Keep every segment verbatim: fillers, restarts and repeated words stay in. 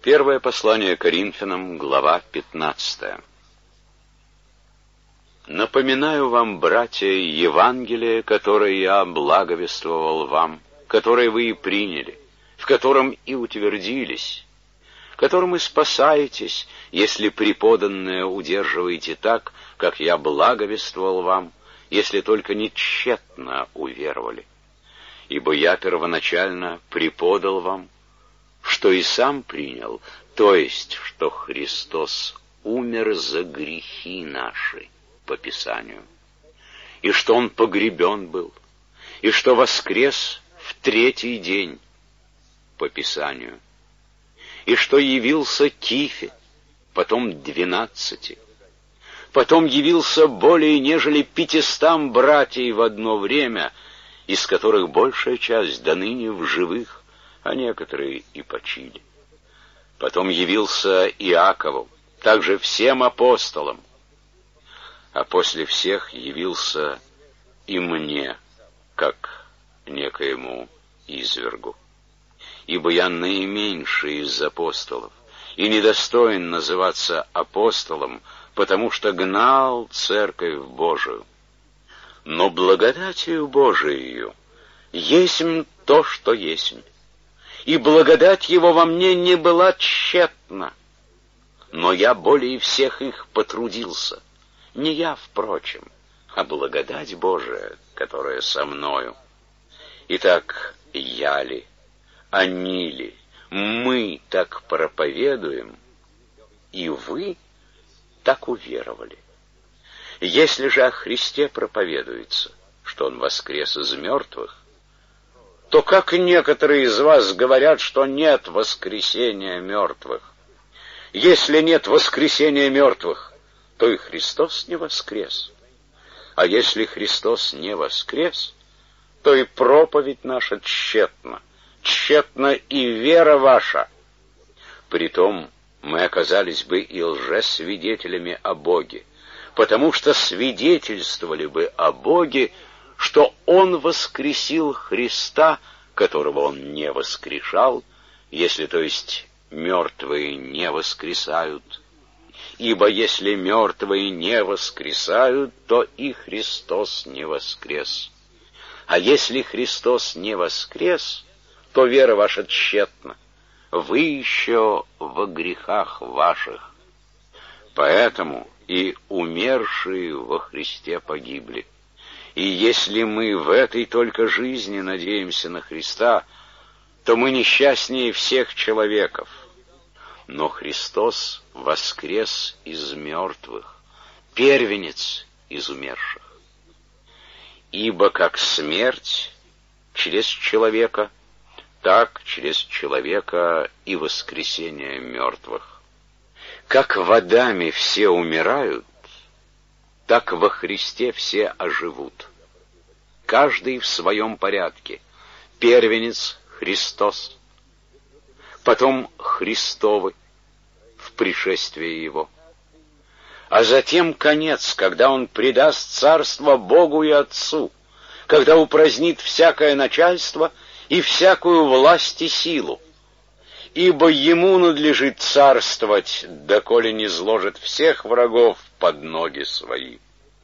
Первое послание Коринфянам, глава пятнадцатая. Напоминаю вам, братья, Евангелие, которое я благовествовал вам, которое вы и приняли, в котором и утвердились, которым и спасаетесь, если преподанное удерживаете так, как я благовествовал вам, если только не тщетно уверовали. Ибо я первоначально преподал вам, что и сам принял, то есть, что Христос умер за грехи наши, по Писанию, и что Он погребен был, и что воскрес в третий день, по Писанию, и что явился Кифе, потом двенадцати, потом явился более нежели пятистам братьей в одно время, из которых большая часть до ныне в живых, а некоторые и почили. Потом явился Иакову, также всем апостолам, а после всех явился и мне, как некоему извергу. Ибо я наименьший из апостолов, и недостоин называться апостолом, потому что гнал церковь Божию. Но благодатью Божией есмь то, что есмь, и благодать его во мне не была тщетна, но я более всех их потрудился, не я, впрочем, а благодать Божия, которая со мною. Итак, я ли, они ли, мы так проповедуем, и вы так уверовали. Если же о Христе проповедуется, что Он воскрес из мертвых, то как некоторые из вас говорят, что нет воскресения мертвых? Если нет воскресения мертвых, то и Христос не воскрес. А если Христос не воскрес, то и проповедь наша тщетна, тщетна и вера ваша. Притом мы оказались бы и лжесвидетелями о Боге, потому что свидетельствовали бы о Боге, что Он воскресил Христа, которого Он не воскрешал, если, то есть, мертвые не воскресают. Ибо если мертвые не воскресают, то и Христос не воскрес. А если Христос не воскрес, то вера ваша тщетна. Вы еще во грехах ваших. Поэтому и умершие во Христе погибли. И если мы в этой только жизни надеемся на Христа, то мы несчастнее всех человеков. Но Христос воскрес из мертвых, первенец из умерших. Ибо как смерть через человека, так через человека и воскресение мертвых. Как в Адаме все умирают, так во Христе все оживут. Каждый в своем порядке. Первенец Христос, потом Христовы в пришествии Его, а затем конец, когда Он предаст царство Богу и Отцу, когда упразднит всякое начальство и всякую власть и силу, ибо Ему надлежит царствовать, доколе не зложит всех врагов под ноги свои.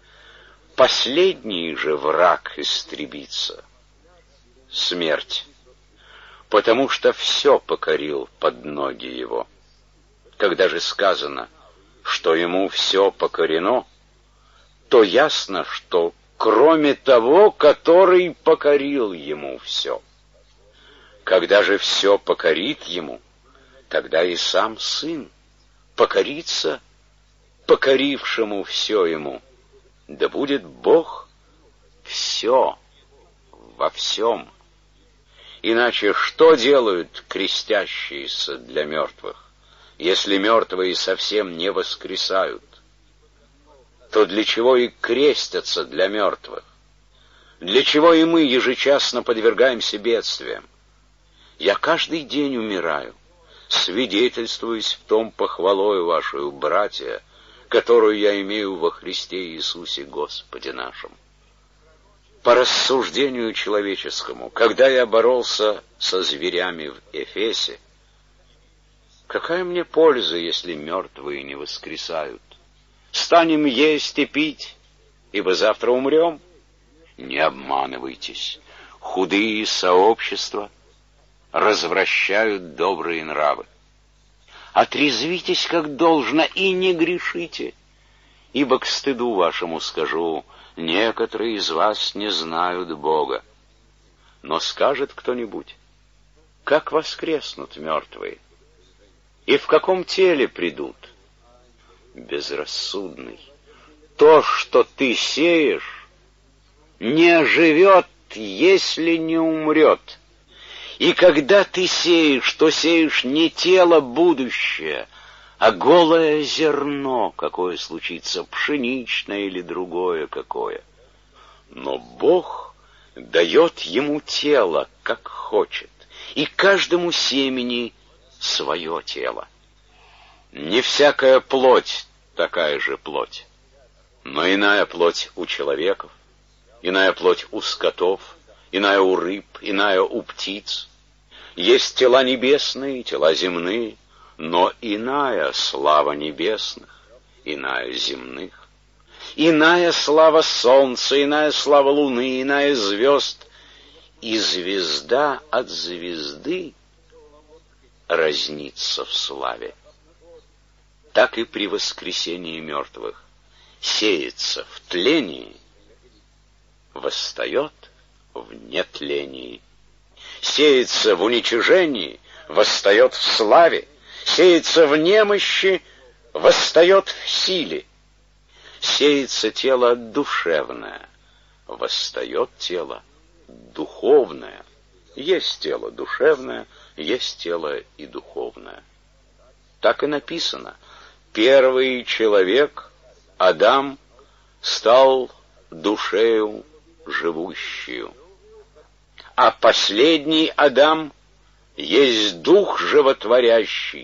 Последний же враг истребится — смерть, потому что все покорил под ноги Его. Когда же сказано, что Ему все покорено, то ясно, что кроме того, который покорил Ему все. Когда же все покорит Ему, тогда и сам Сын покорится покорившему все Ему. Да будет Бог все во всем. Иначе что делают крестящиеся для мертвых? Если мертвые совсем не воскресают, то для чего и крестятся для мертвых? Для чего и мы ежечасно подвергаемся бедствиям? Я каждый день умираю, свидетельствуюсь в том похвалою вашу, братья, которую я имею во Христе Иисусе Господе нашем. По рассуждению человеческому, когда я боролся со зверями в Эфесе, Какая мне польза, если мертвые не воскресают? Станем есть и пить, ибо завтра умрем. Не обманывайтесь. Худые сообщества развращают добрые нравы. Отрезвитесь как должно и не грешите, ибо к стыду вашему скажу, некоторые из вас не знают Бога. Но скажет кто-нибудь: как воскреснут мертвые? И в каком теле придут? Безрассудный, то, что ты сеешь, не оживет, если не умрет. И когда ты сеешь, то сеешь не тело будущее, а голое зерно, какое случится, пшеничное или другое какое. Но Бог дает ему тело, как хочет, и каждому семени свое тело. Не всякая плоть такая же плоть, но иная плоть у человеков, иная плоть у скотов, иная у рыб, иная у птиц. Есть тела небесные, тела земные, но иная слава небесных, иная земных. Иная слава солнца, иная слава луны, иная звезд. И звезда от звезды разнится в славе. Так и при воскресении мертвых сеется в тлении, восстает в нетлении. Сеется в уничижении, восстает в славе. Сеется в немощи, восстает в силе. Сеется тело душевное, восстает тело духовное. Есть тело душевное, есть тело и духовное. Так и написано: первый человек, Адам, стал душею живущую, а последний Адам есть дух животворящий,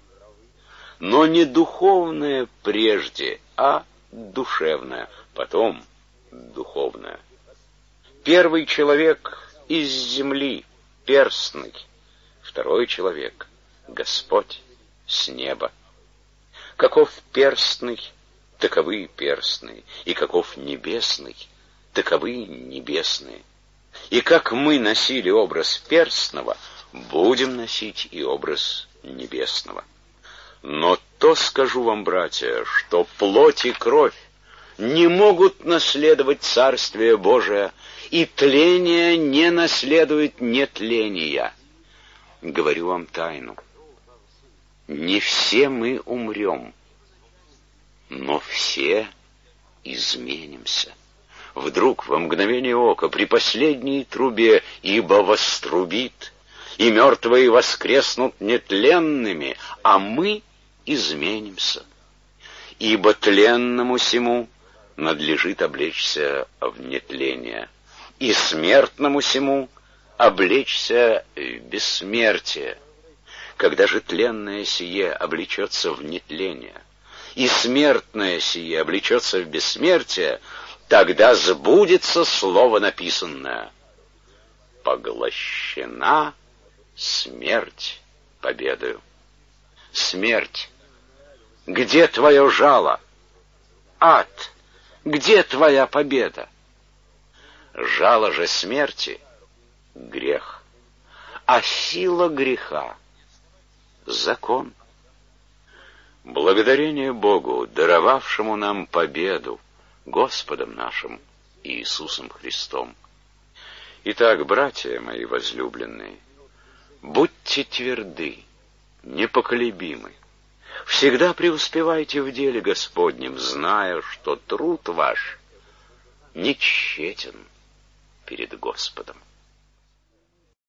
но не духовное прежде, а душевное, потом духовное. Первый человек из земли, перстный, второй человек — Господь с неба. Каков перстный, таковы и перстные, и каков небесный, таковы небесные. И как мы носили образ перстного, будем носить и образ небесного. Но то скажу вам, братья, что плоть и кровь не могут наследовать Царствие Божие, и тление не наследует нетления. Говорю вам тайну: не все мы умрем, но все изменимся. Вдруг, во мгновение ока, при последней трубе, ибо вострубит, и мертвые воскреснут нетленными, а мы изменимся. Ибо тленному сему надлежит облечься в нетление, и смертному сему облечься в бессмертие. Когда же тленное сие облечется в нетление, и смертное сие облечется в бессмертие, тогда сбудется слово написанное: поглощена смерть победою. Смерть, где твое жало? Ад, где твоя победа? Жало же смерти — грех, а сила греха — закон. Благодарение Богу, даровавшему нам победу Господом нашим Иисусом Христом. Итак, братья мои возлюбленные, будьте тверды, непоколебимы, всегда преуспевайте в деле Господнем, зная, что труд ваш не тщетен перед Господом.